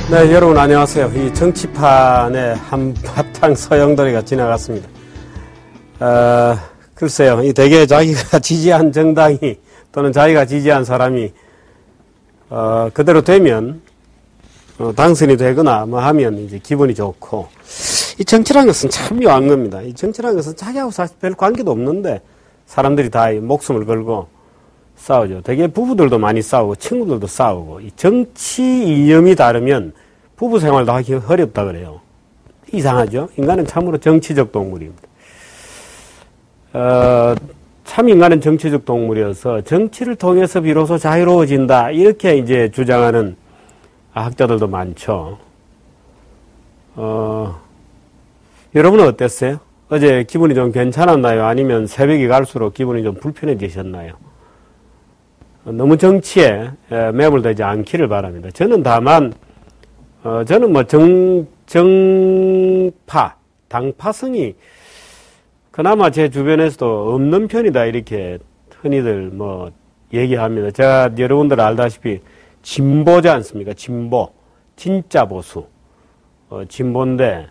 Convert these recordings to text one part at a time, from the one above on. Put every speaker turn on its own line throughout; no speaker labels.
네, 여러분 안녕하세요. 이 정치판에 한바탕 소용돌이가 지나갔습니다. 글쎄요, 이 대개 자기가 지지한 정당이 또는 자기가 지지한 사람이 그대로 되면 당선이 되거나 뭐 하면 이제 기분이 좋고, 이 정치라는 것은 참 묘한 겁니다. 이 정치라는 것은 자기하고 사실 별 관계도 없는데 사람들이 다 목숨을 걸고 싸우죠. 되게 부부들도 많이 싸우고 친구들도 싸우고, 이 정치 이념이 다르면 부부 생활도 하기 어렵다 그래요. 이상하죠? 인간은 참으로 정치적 동물입니다. 참 인간은 정치적 동물이어서 정치를 통해서 비로소 자유로워진다, 이렇게 이제 주장하는 학자들도 많죠. 여러분은 어땠어요? 어제 기분이 좀 괜찮았나요? 아니면 새벽이 갈수록 기분이 좀 불편해지셨나요? 너무 정치에 매몰되지 않기를 바랍니다. 저는 다만, 저는 뭐 당파성이 그나마 제 주변에서도 없는 편이다, 이렇게 흔히들 뭐 얘기합니다. 제가 여러분들 알다시피 진보지 않습니까? 진보. 진짜 보수. 진보인데,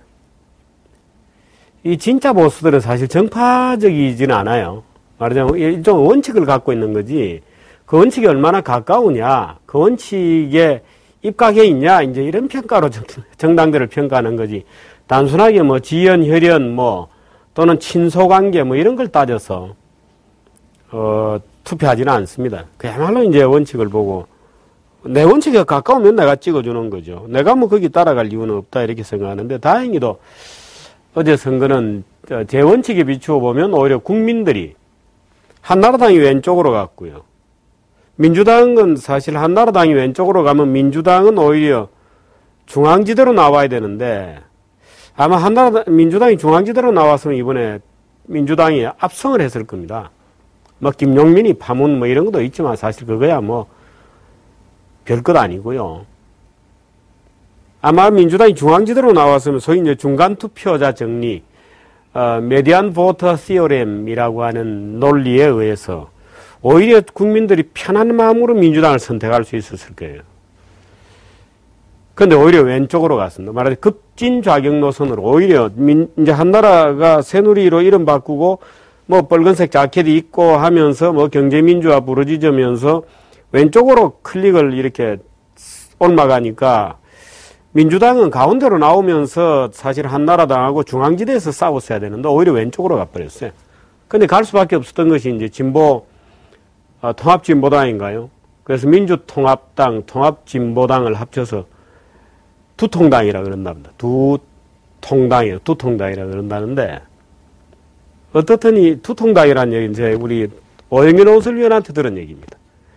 이 진짜 보수들은 사실 정파적이지는 않아요. 말하자면 일종의 원칙을 갖고 있는 거지, 그 원칙이 얼마나 가까우냐, 그 원칙에 입각해 있냐, 이제 이런 평가로 정당들을 평가하는 거지, 단순하게 뭐 지연, 혈연, 뭐, 또는 친소관계, 뭐 이런 걸 따져서, 투표하지는 않습니다. 그야말로 이제 원칙을 보고, 내 원칙에 가까우면 내가 찍어주는 거죠. 내가 뭐 거기 따라갈 이유는 없다, 이렇게 생각하는데, 다행히도 어제 선거는 제 원칙에 비추어 보면 오히려 국민들이 한나라당이 왼쪽으로 갔고요. 민주당은 사실 한나라당이 왼쪽으로 가면 민주당은 오히려 중앙지대로 나와야 되는데, 아마 민주당이 중앙지대로 나왔으면 이번에 민주당이 압승을 했을 겁니다. 뭐 김용민이 파문 뭐 이런 것도 있지만 사실 그거야 뭐 별것 아니고요. 아마 민주당이 중앙지대로 나왔으면 소위 이제 중간 투표자 정리, 메디안 보터 시오렘이라고 하는 논리에 의해서 오히려 국민들이 편한 마음으로 민주당을 선택할 수 있었을 거예요. 그런데 오히려 왼쪽으로 갔습니다. 말하자면 급진 좌격 노선으로 오히려 이제 한나라가 새누리로 이름 바꾸고 뭐 빨간색 자켓이 입고 하면서 뭐 경제민주화 부르짖으면서 왼쪽으로 클릭을 이렇게 옮아가니까 민주당은 가운데로 나오면서 사실 한나라당하고 중앙지대에서 싸웠어야 되는데 오히려 왼쪽으로 가버렸어요. 근데 갈 수밖에 없었던 것이 이제 통합진보당인가요? 그래서 민주통합당, 통합진보당을 합쳐서 두통당이라 그런답니다. 두통당이라 그런다는데, 어떻든 이 두통당이라는 얘기는 이제 우리 오영민 오설위원한테 들은 얘기입니다.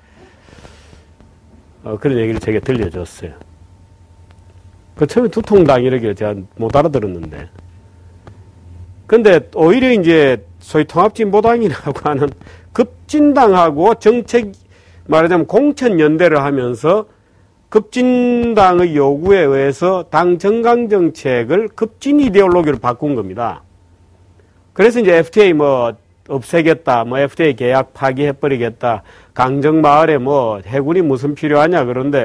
그런 얘기를 제게 들려줬어요. 그 처음에 두통당이라고 제가 못 알아들었는데. 근데 오히려 이제 소위 통합진보당이라고 하는 급진당하고 정책, 말하자면 공천연대를 하면서 급진당의 요구에 의해서 당 정강정책을 급진 이데올로기로 바꾼 겁니다. 그래서 이제 FTA 뭐 없애겠다, 뭐 FTA 계약 파기해버리겠다, 강정마을에 뭐 해군이 무슨 필요하냐, 그런데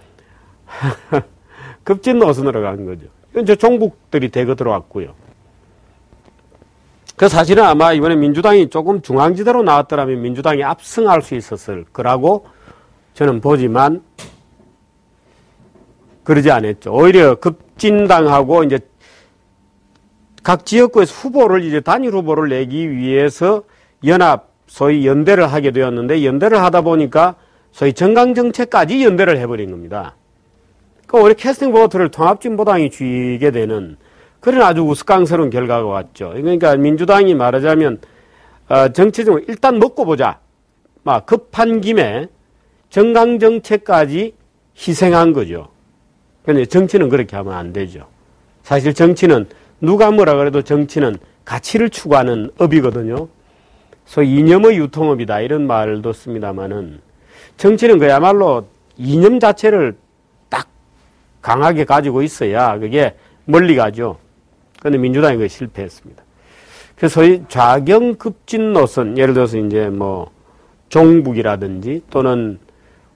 급진 노선으로 간 거죠. 이제 종북들이 대거 들어왔고요. 그 사실은 아마 이번에 민주당이 조금 중앙지대로 나왔더라면 민주당이 압승할 수 있었을 거라고 저는 보지만 그러지 않았죠. 오히려 급진당하고 이제 각 지역구에서 후보를 이제 단일 후보를 내기 위해서 소위 연대를 하게 되었는데, 연대를 하다 보니까 소위 정강정책까지 연대를 해버린 겁니다. 그러니까 오히려 캐스팅 보트를 통합진보당이 쥐게 되는 그런 아주 우스꽝스러운 결과가 왔죠. 그러니까 민주당이 말하자면 정치적으로 일단 먹고 보자, 막 급한 김에 정강정책까지 희생한 거죠. 그런데 정치는 그렇게 하면 안 되죠. 사실 정치는 누가 뭐라 그래도 정치는 가치를 추구하는 업이거든요. 소위 이념의 유통업이다, 이런 말도 씁니다만은, 정치는 그야말로 이념 자체를 딱 강하게 가지고 있어야 그게 멀리 가죠. 그런데 민주당이 그게 실패했습니다. 그래서 소위 좌경급진 노선, 예를 들어서 이제 뭐 종북이라든지 또는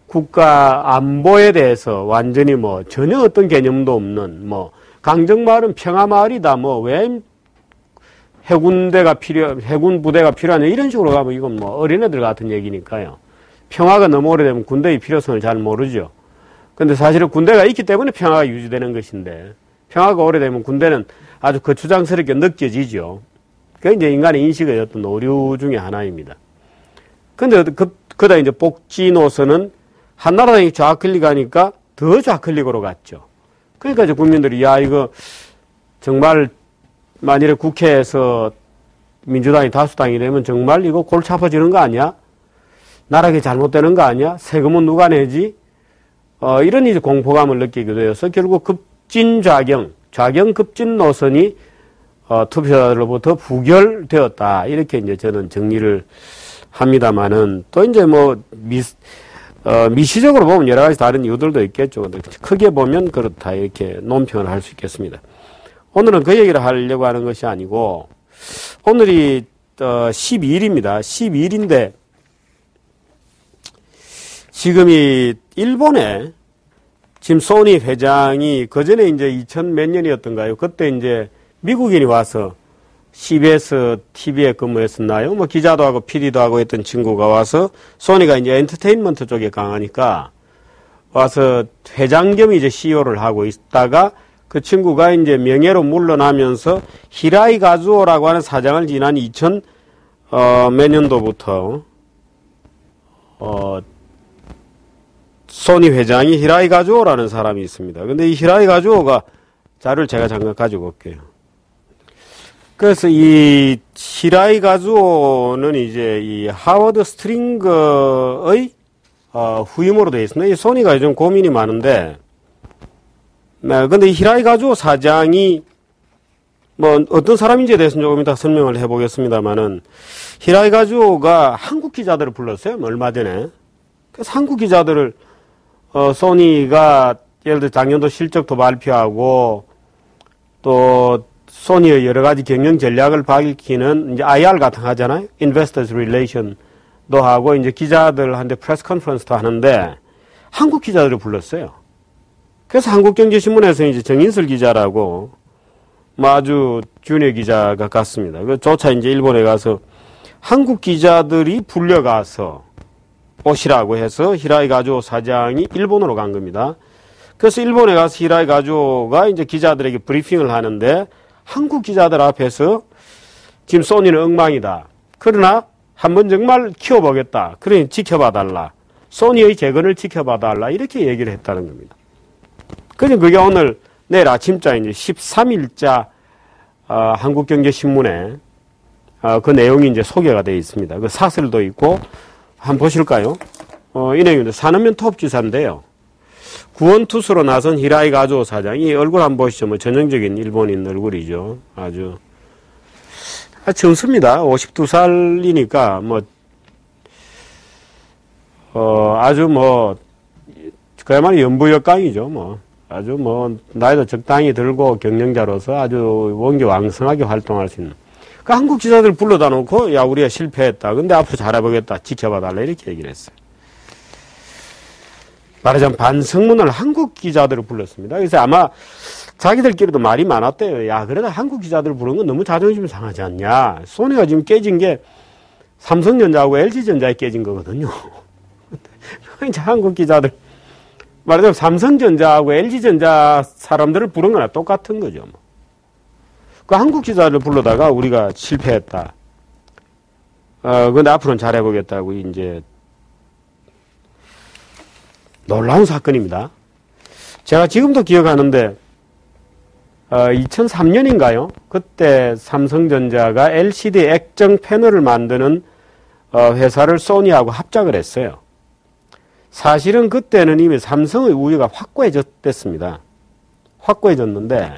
국가 안보에 대해서 완전히 뭐 전혀 어떤 개념도 없는 뭐 강정마을은 평화마을이다 뭐 왜 해군 부대가 필요하냐 이런 식으로 가면 이건 뭐 어린애들 같은 얘기니까요. 평화가 너무 오래되면 군대의 필요성을 잘 모르죠. 근데 사실은 군대가 있기 때문에 평화가 유지되는 것인데 평화가 오래되면 군대는 아주 거추장스럽게 느껴지죠. 그게 이제 인간의 인식의 어떤 오류 중에 하나입니다. 근데 그다 이제 복지 노선은 한나라당이 좌클릭하니까 더 좌클릭으로 갔죠. 그러니까 이제 국민들이 야 이거 정말 만일에 국회에서 민주당이 다수당이 되면 정말 이거 골치 아파지는 거 아니야? 나라가 잘못되는 거 아니야? 세금은 누가 내지? 이런 이제 공포감을 느끼게 되어서 결국 좌경 급진 노선이 투표자들로부터 부결되었다. 이렇게 이제 저는 정리를 합니다만은 또 이제 뭐 미시적으로 보면 여러 가지 다른 이유들도 있겠죠. 근데 크게 보면 그렇다. 이렇게 논평을 할 수 있겠습니다. 오늘은 그 얘기를 하려고 하는 것이 아니고 오늘이 12일입니다. 12일인데 지금이 일본에 지금 소니 회장이 그전에 이제 2000 몇 년이었던가요? 그때 이제 미국인이 와서 CBS TV에 근무했었나요? 뭐 기자도 하고 PD도 하고 했던 친구가 와서 소니가 이제 엔터테인먼트 쪽에 강하니까 와서 회장 겸 이제 CEO를 하고 있다가 그 친구가 이제 명예로 물러나면서 히라이 가즈오라고 하는 사장을 지난 2000 몇 년도부터 소니 회장이 히라이 가즈오라는 사람이 있습니다. 근데 이 히라이 가즈오가 자료를 제가 잠깐 가지고 올게요. 그래서 이 히라이 가즈오는 이제 이 하워드 스트링거의 후임으로 되어 있습니다. 이 소니가 요즘 고민이 많은데, 네, 근데 이 히라이 가즈오 사장이 뭐 어떤 사람인지에 대해서는 조금 이따 설명을 해보겠습니다만은 히라이 가즈오가 한국 기자들을 불렀어요. 얼마 전에. 그래서 한국 기자들을 소니가 예를 들어 작년도 실적도 발표하고 또 소니의 여러 가지 경영 전략을 밝히는 이제 IR 같은 거 하잖아요. Investors Relation도 하고 이제 기자들한테 프레스 컨퍼런스도 하는데 한국 기자들을 불렀어요. 그래서 한국경제신문에서 이제 정인슬 기자라고 뭐 아주 주니어 기자가 갔습니다. 조차 이제 일본에 가서 한국 기자들이 불려가서 오시라고 해서 히라이 가즈오 사장이 일본으로 간 겁니다. 그래서 일본에 가서 히라이 가즈오가 이제 기자들에게 브리핑을 하는데 한국 기자들 앞에서 지금 소니는 엉망이다. 그러나 한번 정말 키워보겠다. 그러니 지켜봐 달라. 소니의 재건을 지켜봐 달라. 이렇게 얘기를 했다는 겁니다. 그래서 그게 오늘 내일 아침자 이제 13일자 한국경제신문에 그 내용이 이제 소개가 되어 있습니다. 그 사설도 있고 한번 보실까요? 이 내용입니다. 산업면 톱지사인데요. 구원투수로 나선 히라이 가즈오 사장이 얼굴 한번 보시죠. 뭐 전형적인 일본인 얼굴이죠. 아주 젊습니다. 52살이니까 뭐 아주 뭐 그야말로 연부역강이죠. 뭐 아주 뭐 나이도 적당히 들고 경영자로서 아주 원기왕성하게 활동할 수 있는. 그러니까 한국 기자들 불러다 놓고 야 우리가 실패했다. 근데 앞으로 잘해보겠다. 지켜봐 달라. 이렇게 얘기를 했어요. 말하자면 반성문을 한국 기자들을 불렀습니다. 그래서 아마 자기들끼리도 말이 많았대요. 야 그래도 한국 기자들을 부르는 건 너무 자존심 상하지 않냐. 소니가 지금 깨진 게 삼성전자하고 LG전자에 깨진 거거든요. 이제 한국 기자들 말하자면 삼성전자하고 LG전자 사람들을 부른 거나 똑같은 거죠. 뭐. 그 한국 기자를 불러다가 우리가 실패했다. 근데 앞으로는 잘해보겠다고 이제 놀라운 사건입니다. 제가 지금도 기억하는데 2003년인가요? 그때 삼성전자가 LCD 액정 패널을 만드는 회사를 소니하고 합작을 했어요. 사실은 그때는 이미 삼성의 우위가 확고해졌습니다. 확고해졌는데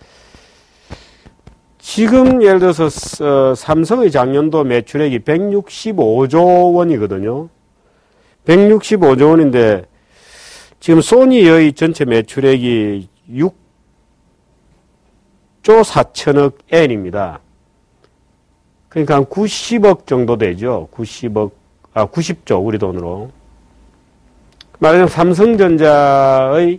지금 예를 들어서 삼성의 작년도 매출액이 165조 원이거든요. 165조 원인데 지금 소니의 전체 매출액이 6조 4천억 엔입니다. 그러니까 한 90억 정도 되죠. 90조 우리 돈으로. 말하자면 삼성전자의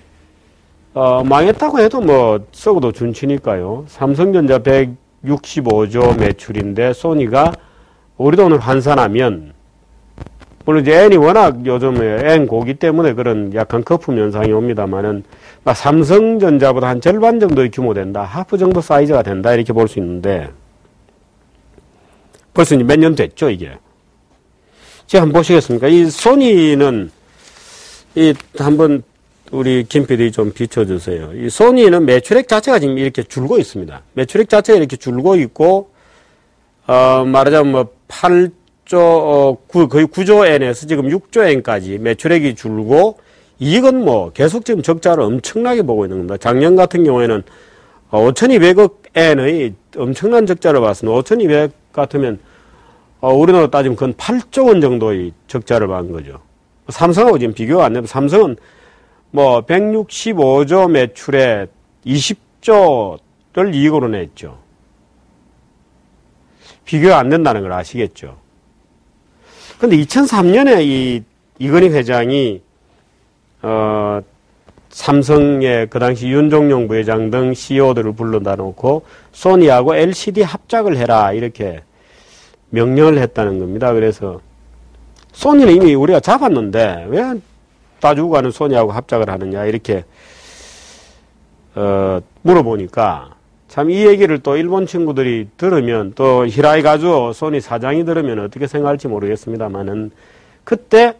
망했다고 해도 뭐 썩어도 준치니까요. 삼성전자 165조 매출인데 소니가 우리 돈을 환산하면 물론 이제 N이 워낙 요즘에 N 고기 때문에 그런 약간 거품 현상이 옵니다만은 삼성전자보다 한 절반 정도의 규모 된다. 하프 정도 사이즈가 된다. 이렇게 볼 수 있는데 벌써 이제 몇 년 됐죠, 이게. 제가 한번 보시겠습니까? 이 소니는 한번 우리 김 PD 좀 비춰주세요. 이 소니는 매출액 자체가 지금 이렇게 줄고 있습니다. 매출액 자체가 이렇게 줄고 있고, 말하자면 뭐 8조, 거의 9조 엔에서 지금 6조 엔까지 매출액이 줄고, 이익은 뭐 계속 지금 적자를 엄청나게 보고 있는 겁니다. 작년 같은 경우에는 5,200억 엔의 엄청난 적자를 봤습니다. 5,200 같으면, 우리나라 따지면 그건 8조 원 정도의 적자를 본 거죠. 삼성하고 지금 비교가 안 되면 삼성은 뭐 165조 매출에 20조를 이익으로 냈죠. 비교가 안 된다는 걸 아시겠죠. 근데 2003년에 이건희 회장이 삼성의 그 당시 윤종용 부회장 등 CEO들을 불러다 놓고 소니하고 LCD 합작을 해라 이렇게 명령을 했다는 겁니다. 그래서 소니는 이미 우리가 잡았는데 왜 다 주고 가는 소니하고 합작을 하느냐 이렇게 물어보니까 참 이 얘기를 또 일본 친구들이 들으면 또 히라이 가즈오 소니 사장이 들으면 어떻게 생각할지 모르겠습니다만은 그때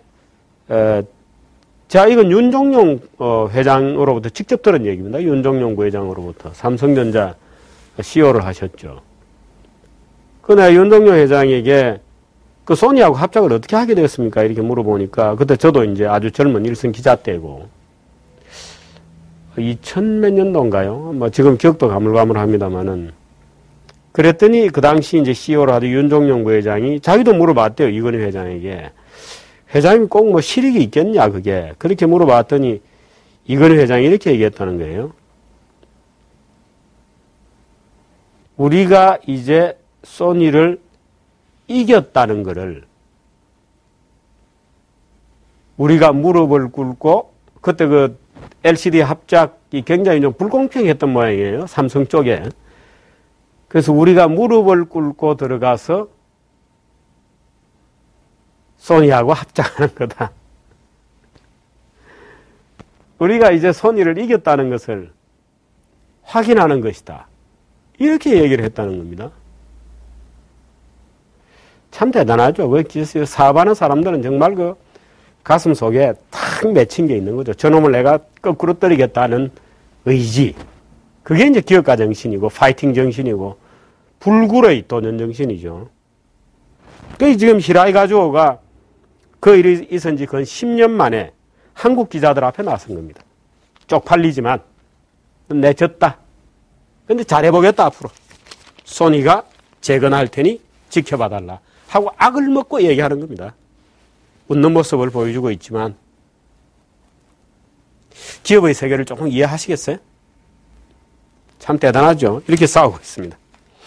자 이건 윤종용 회장으로부터 직접 들은 얘기입니다. 윤종용 부회장으로부터 삼성전자 CEO를 하셨죠. 그날 윤종용 회장에게 그 소니하고 합작을 어떻게 하게 되었습니까? 이렇게 물어보니까 그때 저도 이제 아주 젊은 일선 기자 때고 2000 몇 년도인가요? 뭐 지금 기억도 가물가물합니다만은 그랬더니 그 당시 이제 CEO를 하던 윤종용 부회장이 자기도 물어봤대요. 이건희 회장에게. 회장이 꼭 뭐 실익이 있겠냐 그게. 그렇게 물어봤더니 이건희 회장이 이렇게 얘기했다는 거예요. 우리가 이제 소니를 이겼다는 것을 우리가 무릎을 꿇고 그때 그 LCD 합작이 굉장히 좀 불공평했던 모양이에요. 삼성 쪽에. 그래서 우리가 무릎을 꿇고 들어가서 소니하고 합작하는 거다. 우리가 이제 소니를 이겼다는 것을 확인하는 것이다. 이렇게 얘기를 했다는 겁니다. 참 대단하죠. 그 사업하는 사람들은 정말 그 가슴 속에 탁 맺힌 게 있는 거죠. 저놈을 내가 거꾸로 때리겠다는 의지. 그게 이제 기업가 정신이고 파이팅 정신이고 불굴의 도전 정신이죠. 그 지금 히라이 가즈오가 그 일이 있은 지 건 10년 만에 한국 기자들 앞에 나선 겁니다. 쪽팔리지만 내졌다. 근데 잘해보겠다 앞으로. 소니가 재건할 테니 지켜봐달라. 하고 악을 먹고 얘기하는 겁니다. 웃는 모습을 보여주고 있지만 기업의 세계를 조금 이해하시겠어요? 참 대단하죠. 이렇게 싸우고 있습니다.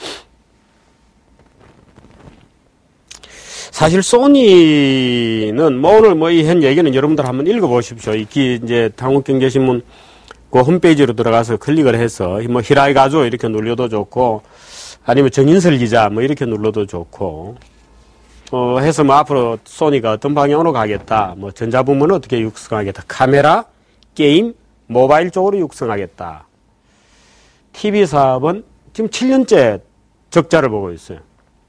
사실 소니는 뭐 오늘 뭐 이 현 얘기는 여러분들 한번 읽어보십시오. 이제 한국경제신문 그 홈페이지로 들어가서 클릭을 해서 뭐 히라이 가즈오 이렇게 눌러도 좋고 아니면 정인설 기자 뭐 이렇게 눌러도 좋고 해서 뭐 앞으로 소니가 어떤 방향으로 가겠다. 뭐 전자부문은 어떻게 육성하겠다. 카메라, 게임, 모바일 쪽으로 육성하겠다. TV 사업은 지금 7년째 적자를 보고 있어요.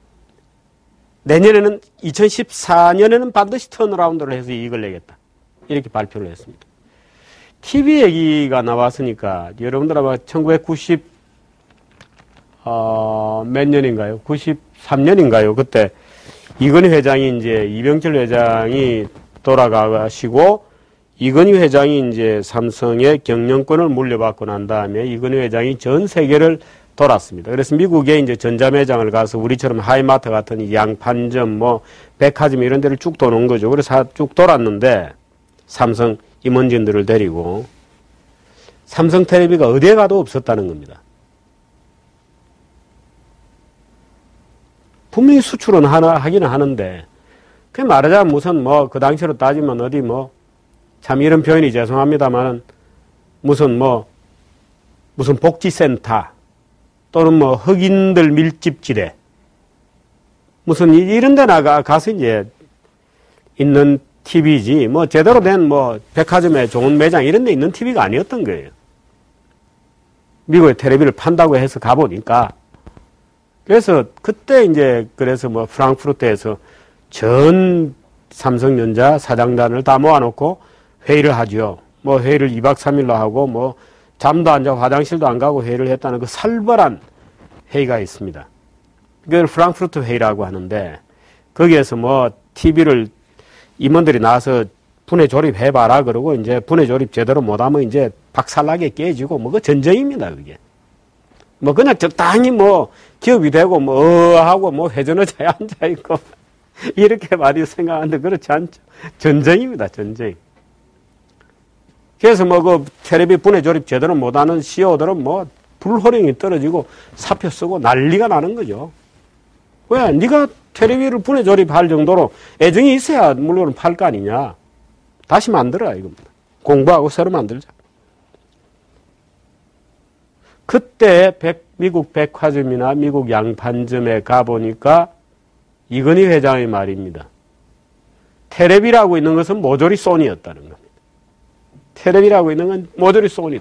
내년에는 2014년에는 반드시 턴어라운드를 해서 이익을 내겠다. 이렇게 발표를 했습니다. TV 얘기가 나왔으니까 여러분들 아마 1990 몇 년인가요? 93년인가요? 그때 이건희 회장이 이제 이병철 회장이 돌아가시고 이건희 회장이 이제 삼성의 경영권을 물려받고 난 다음에 이건희 회장이 전 세계를 돌았습니다. 그래서 미국에 이제 전자매장을 가서 우리처럼 하이마트 같은 양판점 뭐 백화점 이런 데를 쭉 도는 거죠. 그래서 쭉 돌았는데 삼성 임원진들을 데리고 삼성 텔레비가 어디에 가도 없었다는 겁니다. 분명히 수출은 하기는 하는데, 그 말하자면 무슨 뭐 그 당시로 따지면 어디 뭐 참 이런 표현이 죄송합니다만은 무슨 복지센터 또는 흑인들 밀집지대 무슨 이런 데 가서 이제 있는 TV지 제대로 된 백화점에 좋은 매장 이런 데 있는 TV가 아니었던 거예요. 미국의 텔레비를 판다고 해서 가보니까 그래서 그때 이제 그래서 프랑크푸르트에서 전 삼성전자 사장단을 다 모아놓고 회의를 하죠. 회의를 2박 3일로 하고 잠도 안 자고 화장실도 안 가고 회의를 했다는 그 살벌한 회의가 있습니다. 그걸 프랑크푸르트 회의라고 하는데 거기에서 TV를 임원들이 나와서 분해 조립해봐라 그러고 이제 분해 조립 제대로 못하면 이제 박살나게 깨지고 그 전쟁입니다 그게. 그냥 적당히 기업이 되고 하고 회전의자에 앉아있고 이렇게 많이 생각하는데 그렇지 않죠. 전쟁입니다 전쟁. 그래서 그 텔레비 분해 조립 제대로 못하는 CEO들은 불호령이 떨어지고 사표 쓰고 난리가 나는 거죠. 왜? 네가 텔레비를 분해 조립할 정도로 애정이 있어야 물론 팔 거 아니냐. 다시 만들어라 이겁니다. 공부하고 새로 만들자. 그때 미국 백화점이나 미국 양판점에 가보니까 이건희 회장의 말입니다. 텔레비라고 있는 것은 모조리 소니였다는 겁니다. 텔레비라고 있는 건 모조리 소니다.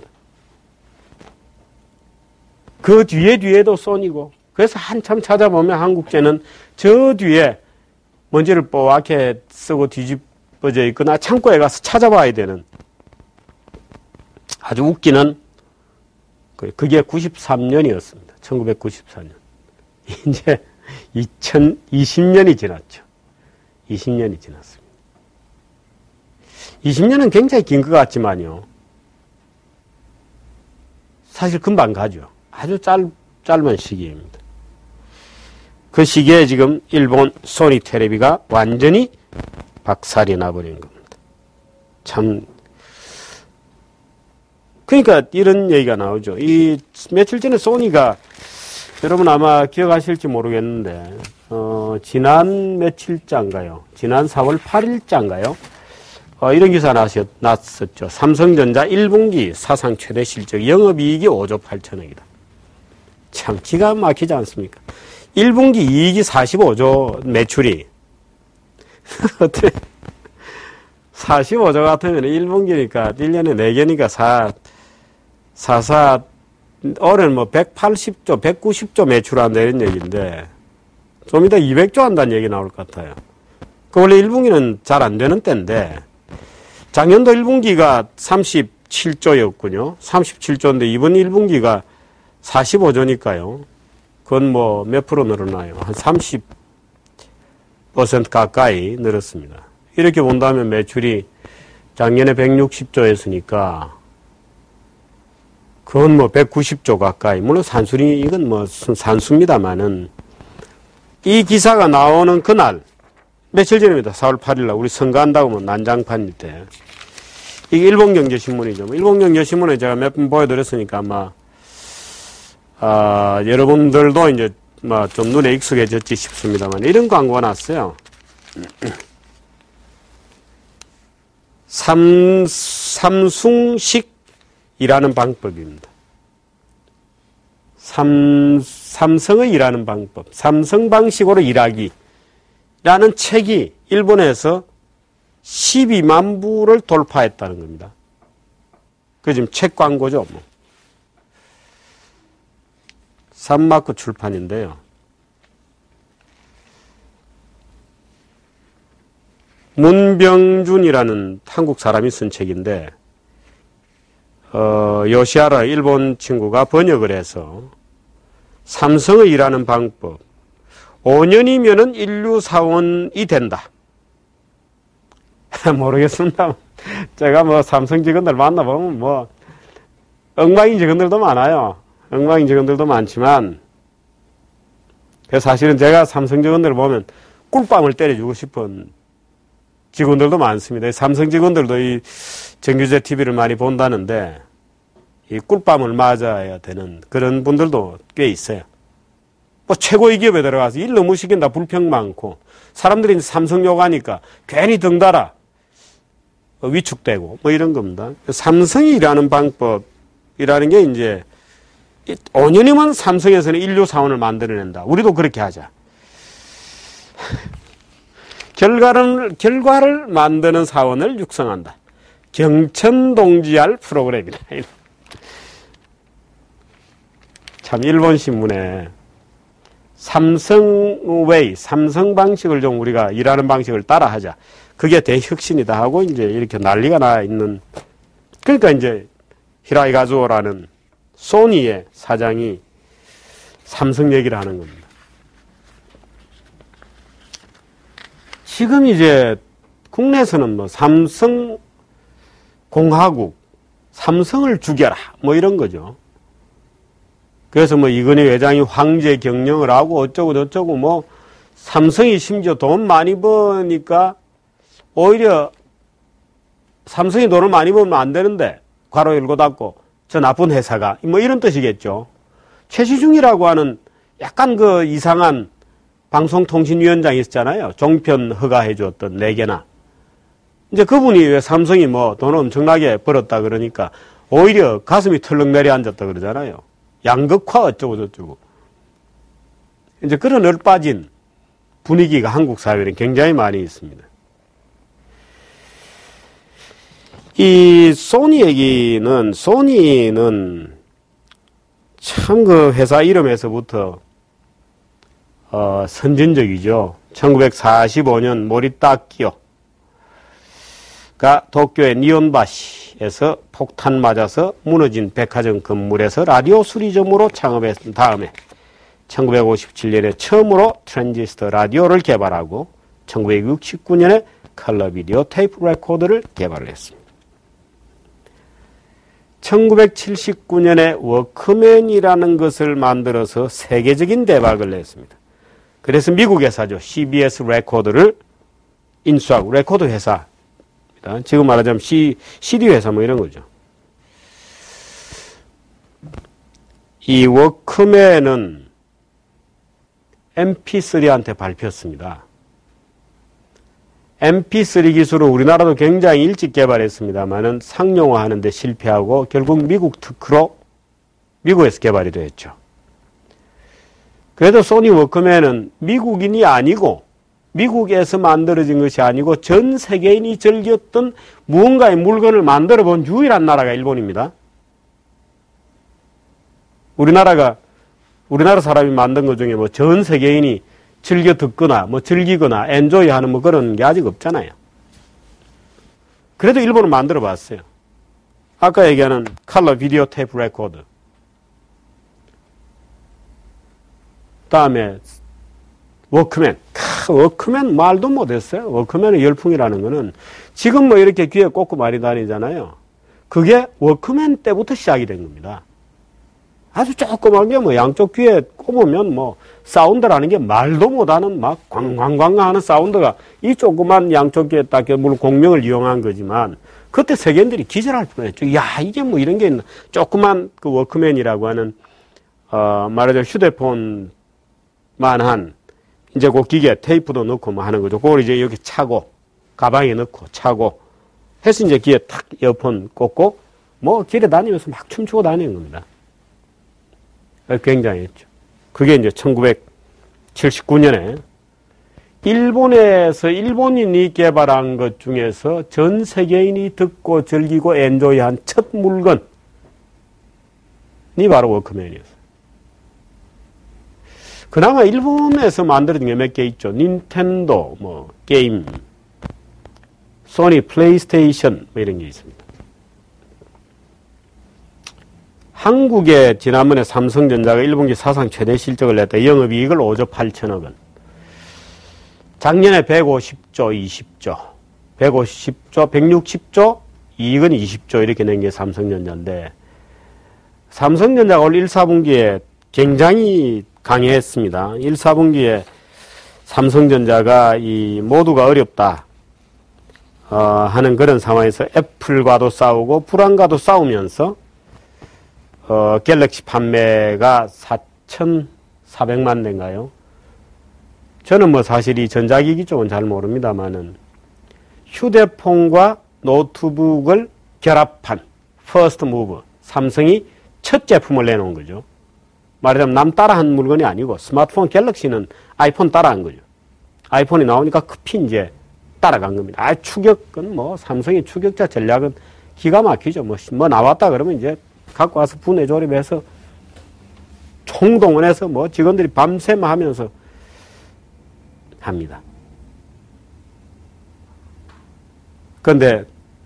그 뒤에도 소니고 그래서 한참 찾아보면 한국제는 저 뒤에 먼지를 뽀얗게 쓰고 뒤집어져 있거나 창고에 가서 찾아봐야 되는 아주 웃기는 그게 93년이었습니다. 1994년. 이제 2020년이 지났죠. 20년이 지났습니다. 20년은 굉장히 긴 것 같지만요. 사실 금방 가죠. 아주 짧은 시기입니다. 그 시기에 지금 일본 소니 텔레비가 완전히 박살이 나버린 겁니다. 참. 그러니까 이런 얘기가 나오죠. 며칠 전에 소니가 여러분 아마 기억하실지 모르겠는데, 지난 며칠자인가요? 지난 4월 8일자인가요? 이런 기사 났었죠. 삼성전자 1분기 사상 최대 실적 영업이익이 5조 8천억이다. 참 기가 막히지 않습니까? 1분기 이익이 45조 매출이. 어때? 45조 같으면 1분기니까 1년에 4개니까 4 올해는 180조, 190조 매출한다 이런 얘기인데 좀 이따 200조 한다는 얘기 나올 것 같아요. 그 원래 1분기는 잘 안 되는 때인데 작년도 1분기가 37조였군요. 37조인데 이번 1분기가 45조니까요. 그건 몇 프로 늘어나요? 한 30% 가까이 늘었습니다. 이렇게 본다면 매출이 작년에 160조였으니까 그건 190조 가까이. 물론 산술이 이건 산수입니다만은 이 기사가 나오는 그날 며칠 전입니다. 4월 8일날 우리 선거한다고 난장판일 때 이게 일본경제신문이죠. 일본경제신문에 제가 몇 번 보여드렸으니까 아마 여러분들도 이제 좀 눈에 익숙해졌지 싶습니다만 이런 광고가 났어요. 삼숭식 일하는 방법입니다. 삼성의 일하는 방법, 삼성 방식으로 일하기 라는 책이 일본에서 12만 부를 돌파했다는 겁니다. 그 지금 책 광고죠. 산마크 출판인데요. 문병준이라는 한국 사람이 쓴 책인데 요시하라 일본 친구가 번역을 해서 삼성의 일하는 방법 5년이면은 인류 사원이 된다. 모르겠습니다. 제가 삼성 직원들 만나보면 엉망인 직원들도 많아요. 엉망인 직원들도 많지만 사실은 제가 삼성 직원들을 보면 꿀밤을 때려주고 싶은 직원들도 많습니다. 삼성 직원들도 이 정규제 TV를 많이 본다는데 이 꿀밤을 맞아야 되는 그런 분들도 꽤 있어요. 최고의 기업에 들어가서 일 너무 시킨다 불평 많고 사람들이 삼성 욕하니까 괜히 덩달아 위축되고 뭐 이런 겁니다. 삼성이 일하는 방법이라는 게 이제 5년이면 삼성에서는 인류 사원을 만들어낸다. 우리도 그렇게 하자. 결과를 만드는 사원을 육성한다. 경천동지할 프로그램이다. 참 일본 신문에 삼성웨이, 삼성 방식을 좀 우리가 일하는 방식을 따라하자. 그게 대혁신이다 하고 이제 이렇게 난리가 나 있는. 그러니까 이제 히라이 가즈오라는 소니의 사장이 삼성 얘기를 하는 겁니다. 지금 이제 국내에서는 뭐 삼성 공화국, 삼성을 죽여라 뭐 이런 거죠. 그래서 뭐 이건희 회장이 황제 경영을 하고 어쩌고 저쩌고 뭐 삼성이 심지어 돈 많이 버니까 오히려 삼성이 돈을 많이 벌면 안 되는데 괄호 열고 닫고 저 나쁜 회사가 뭐 이런 뜻이겠죠. 최시중이라고 하는 약간 그 이상한 방송통신위원장이 있었잖아요. 종편 허가해 줬던 4개나. 이제 그분이 왜 삼성이 뭐 돈을 엄청나게 벌었다 그러니까 오히려 가슴이 털렁 내려앉았다 그러잖아요. 양극화 어쩌고 저쩌고. 이제 그런 얼빠진 분위기가 한국 사회에는 굉장히 많이 있습니다. 이 소니는 참 그 회사 이름에서부터 선진적이죠. 1945년 모리타키오가 도쿄의 니온바시에서 폭탄 맞아서 무너진 백화점 건물에서 라디오 수리점으로 창업했던 다음에 1957년에 처음으로 트랜지스터 라디오를 개발하고 1969년에 컬러 비디오 테이프 레코더를 개발을 했습니다. 1979년에 워크맨이라는 것을 만들어서 세계적인 대박을 냈습니다. 그래서 미국 회사죠. CBS 레코더를 인수하고 레코더 회사입니다. 지금 말하자면 CD 회사 뭐 이런 거죠. 이 워크맨은 MP3한테 밟혔습니다. MP3 기술은 우리나라도 굉장히 일찍 개발했습니다만은 상용화하는 데 실패하고 결국 미국 특허로 미국에서 개발이 됐죠. 그래도 소니 워크맨은 미국인이 아니고 미국에서 만들어진 것이 아니고 전 세계인이 즐겼던 무언가의 물건을 만들어 본 유일한 나라가 일본입니다. 우리나라 사람이 만든 것 중에 뭐 전 세계인이 즐겨 듣거나 뭐 즐기거나 엔조이 하는 뭐 그런 게 아직 없잖아요. 그래도 일본은 만들어 봤어요. 아까 얘기하는 컬러 비디오 테이프 레코더. 다음에 워크맨. 워크맨 말도 못했어요. 워크맨의 열풍이라는 거는 지금 뭐 이렇게 귀에 꽂고 많이 다니잖아요. 그게 워크맨 때부터 시작이 된 겁니다. 아주 조그만 게 뭐 양쪽 귀에 꼽으면 뭐 사운드라는 게 말도 못하는 막 광광광 하는 사운드가 이 조그만 양쪽 귀에 딱 물론 공명을 이용한 거지만 그때 세계인들이 기절할 뻔했죠. 야, 이게 뭐 이런 게 있나. 조그만 그 워크맨이라고 하는 말하자면 휴대폰만 한 이제 그 기계 테이프도 넣고 뭐 하는 거죠. 그걸 이제 여기 차고 가방에 넣고 차고 해서 이제 귀에 탁 이어폰 꽂고 뭐 길에 다니면서 막 춤추고 다니는 겁니다. 굉장했죠. 그게 이제 1979년에 일본에서 일본인이 개발한 것 중에서 전 세계인이 듣고 즐기고 엔조이한 첫 물건이 바로 워크맨이었어요. 그나마 일본에서 만들어진 게 몇 개 있죠. 닌텐도, 뭐 게임, 소니 플레이스테이션 뭐 이런 게 있습니다. 한국에 지난번에 삼성전자가 1분기 사상 최대 실적을 냈다. 영업이익을 5조 8천억 원. 작년에 150조, 20조, 150조, 160조, 이익은 20조 이렇게 낸 게 삼성전자인데 삼성전자가 올 1, 4분기에 굉장히 강했습니다. 1, 4분기에 삼성전자가 이 모두가 어렵다 하는 그런 상황에서 애플과도 싸우고 불안과도 싸우면서 갤럭시 판매가 4,400만 대인가요? 저는 뭐 사실 이 전자기기 쪽은 잘 모릅니다만은 휴대폰과 노트북을 결합한 퍼스트 무브, 삼성이 첫 제품을 내놓은 거죠. 말하자면 남 따라한 물건이 아니고 스마트폰 갤럭시는 아이폰 따라한 거죠. 아이폰이 나오니까 급히 이제 따라간 겁니다. 추격은 삼성의 추격자 전략은 기가 막히죠. 뭐 나왔다 그러면 이제 갖고 와서 분해 조립해서 총동원해서 직원들이 밤샘 하면서 합니다. 그런데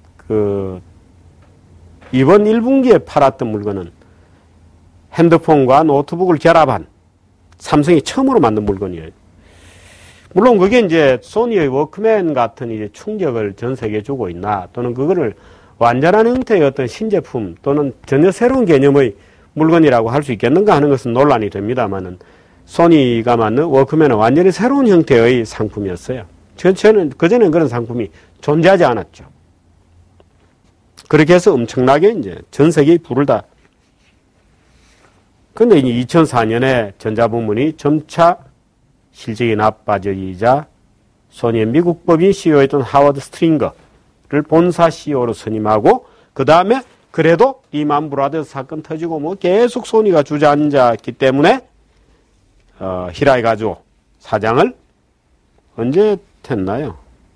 이번 1분기에 팔았던 물건은 핸드폰과 노트북을 결합한 삼성이 처음으로 만든 물건이에요. 물론 그게 이제 소니의 워크맨 같은 이제 충격을 전 세계에 주고 있나, 또는 그거를 완전한 형태의 어떤 신제품 또는 전혀 새로운 개념의 물건이라고 할 수 있겠는가 하는 것은 논란이 됩니다만은, 소니가 만든 워크맨은 완전히 새로운 형태의 상품이었어요. 그전에는 그런 상품이 존재하지 않았죠. 그렇게 해서 엄청나게 이제 전 세계에 불을 다. 근데 이제 2004년에 전자부문이 점차 실적이 나빠지자 소니의 미국 법인 CEO였던 하워드 스트링거를 본사 CEO로 선임하고, 그 다음에 그래도 리만 브라더스 사건 터지고 계속 소니가 주저앉았기 때문에 히라이 가조 사장을 언제 했나요?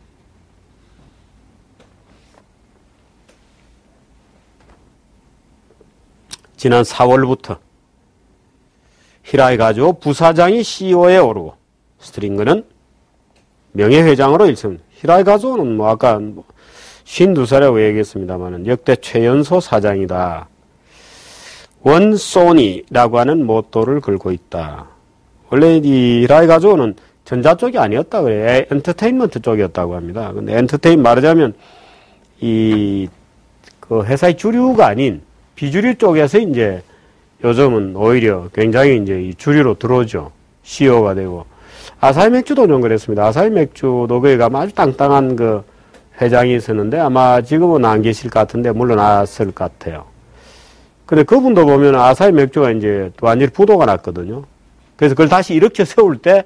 지난 4월부터 히라이 가조 부사장이 CEO에 오르고 스트링거는 명예회장으로 일선. 히라이 가조는 아까 52살이라고 얘기했습니다만 역대 최연소 사장이다. 원 소니라고 하는 모토를 걸고 있다. 원래 이 히라이 가조는 전자 쪽이 아니었다 그래. 엔터테인먼트 쪽이었다고 합니다. 근데 말하자면 그 회사의 주류가 아닌 비주류 쪽에서 이제 요즘은 오히려 굉장히 이제 이 주류로 들어오죠. CEO가 되고. 아사히 맥주도 좀 그랬습니다. 아사히 맥주도 거기 가면 아주 땅땅한 그 회장이 있었는데 아마 지금은 안 계실 것 같은데 물러났을 것 같아요. 근데 그분도 보면 아사히 맥주가 이제 완전히 부도가 났거든요. 그래서 그걸 다시 일으켜 세울 때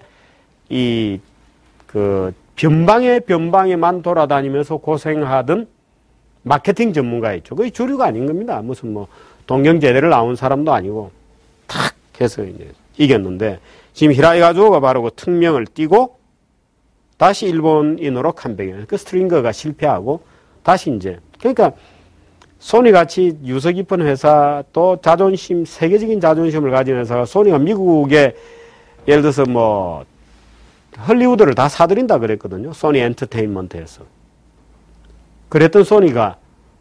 변방에만 돌아다니면서 고생하던 마케팅 전문가 있죠. 그게 주류가 아닌 겁니다. 무슨 동경제대를 나온 사람도 아니고 탁 해서 이제 이겼는데, 지금 히라이 가조가 바로 그 특명을 띠고 다시 일본인으로 컴백해요. 그 스트링거가 실패하고 다시 이제, 그러니까 소니 같이 유서 깊은 회사, 또 자존심, 세계적인 자존심을 가진 회사가, 소니가 미국에 예를 들어서 헐리우드를 다 사들인다 그랬거든요. 소니 엔터테인먼트에서. 그랬던 소니가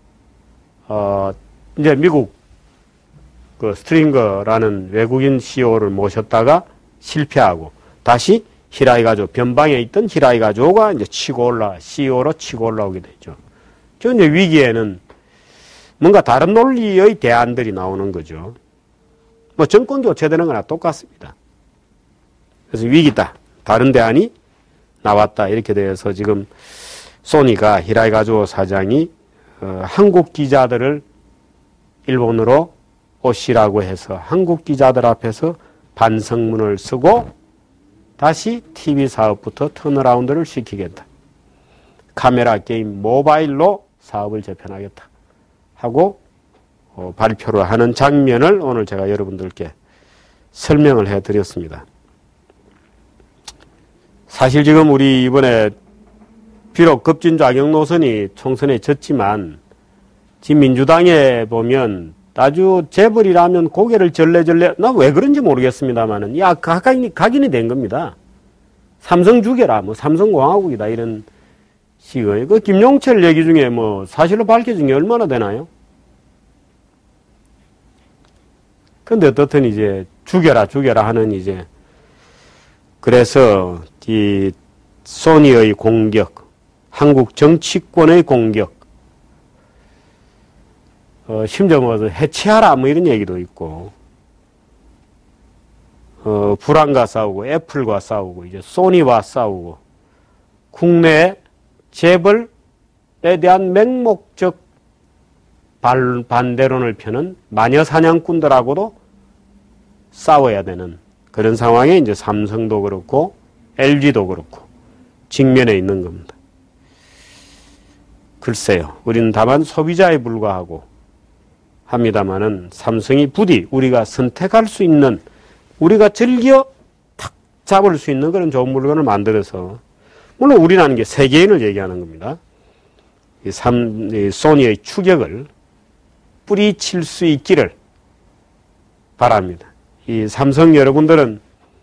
이제 미국 그 스트링거라는 외국인 CEO를 모셨다가 실패하고 다시 히라이 가조, 변방에 있던 히라이 가조가 이제 CEO로 치고 올라오게 되죠. 저 이제 위기에는 뭔가 다른 논리의 대안들이 나오는 거죠. 정권 교체되는 거나 똑같습니다. 그래서 위기다. 다른 대안이 나왔다. 이렇게 돼서 지금 소니가 히라이 가조 사장이 한국 기자들을 일본으로 오시라고 해서 한국 기자들 앞에서 반성문을 쓰고 다시 TV 사업부터 턴어라운드를 시키겠다. 카메라 게임 모바일로 사업을 재편하겠다 하고 발표를 하는 장면을 오늘 제가 여러분들께 설명을 해드렸습니다. 사실 지금 우리 이번에 비록 급진좌경 노선이 총선에 졌지만 지금 민주당에 보면 아주 재벌이라면 고개를 절레절레, 나 왜 그런지 모르겠습니다만은 각인이 된 겁니다. 삼성 죽여라, 삼성공화국이다, 이런 식의. 그 김용철 얘기 중에 사실로 밝혀진 게 얼마나 되나요? 근데 어떻든 이제 죽여라 하는 이제, 그래서 이 소니의 공격, 한국 정치권의 공격, 심지어 해체하라 이런 얘기도 있고, 불안과 싸우고 애플과 싸우고 이제 소니와 싸우고, 국내 재벌에 대한 맹목적 반대론을 펴는 마녀 사냥꾼들하고도 싸워야 되는 그런 상황에 이제 삼성도 그렇고 LG도 그렇고 직면해 있는 겁니다. 글쎄요. 우리는 다만 소비자에 불과하고 합니다마는 삼성이 부디 우리가 선택할 수 있는, 우리가 즐겨 탁 잡을 수 있는 그런 좋은 물건을 만들어서, 물론 우리라는 게 세계인을 얘기하는 겁니다. 이 소니의 추격을 뿌리칠 수 있기를 바랍니다. 이 삼성 여러분들은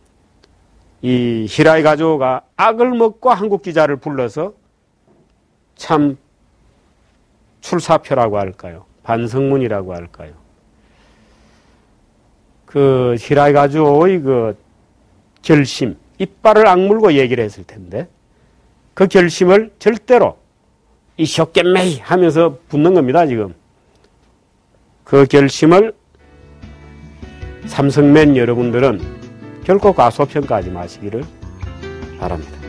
이 히라이 가조가 악을 먹고 한국 기자를 불러서 참 출사표라고 할까요? 반성문이라고 할까요? 그 히라이 가조의 그 결심, 이빨을 악물고 얘기를 했을 텐데 그 결심을 절대로 이쇼懸메이 하면서 붙는 겁니다, 지금. 그 결심을 삼성맨 여러분들은 결코 과소평가하지 마시기를 바랍니다.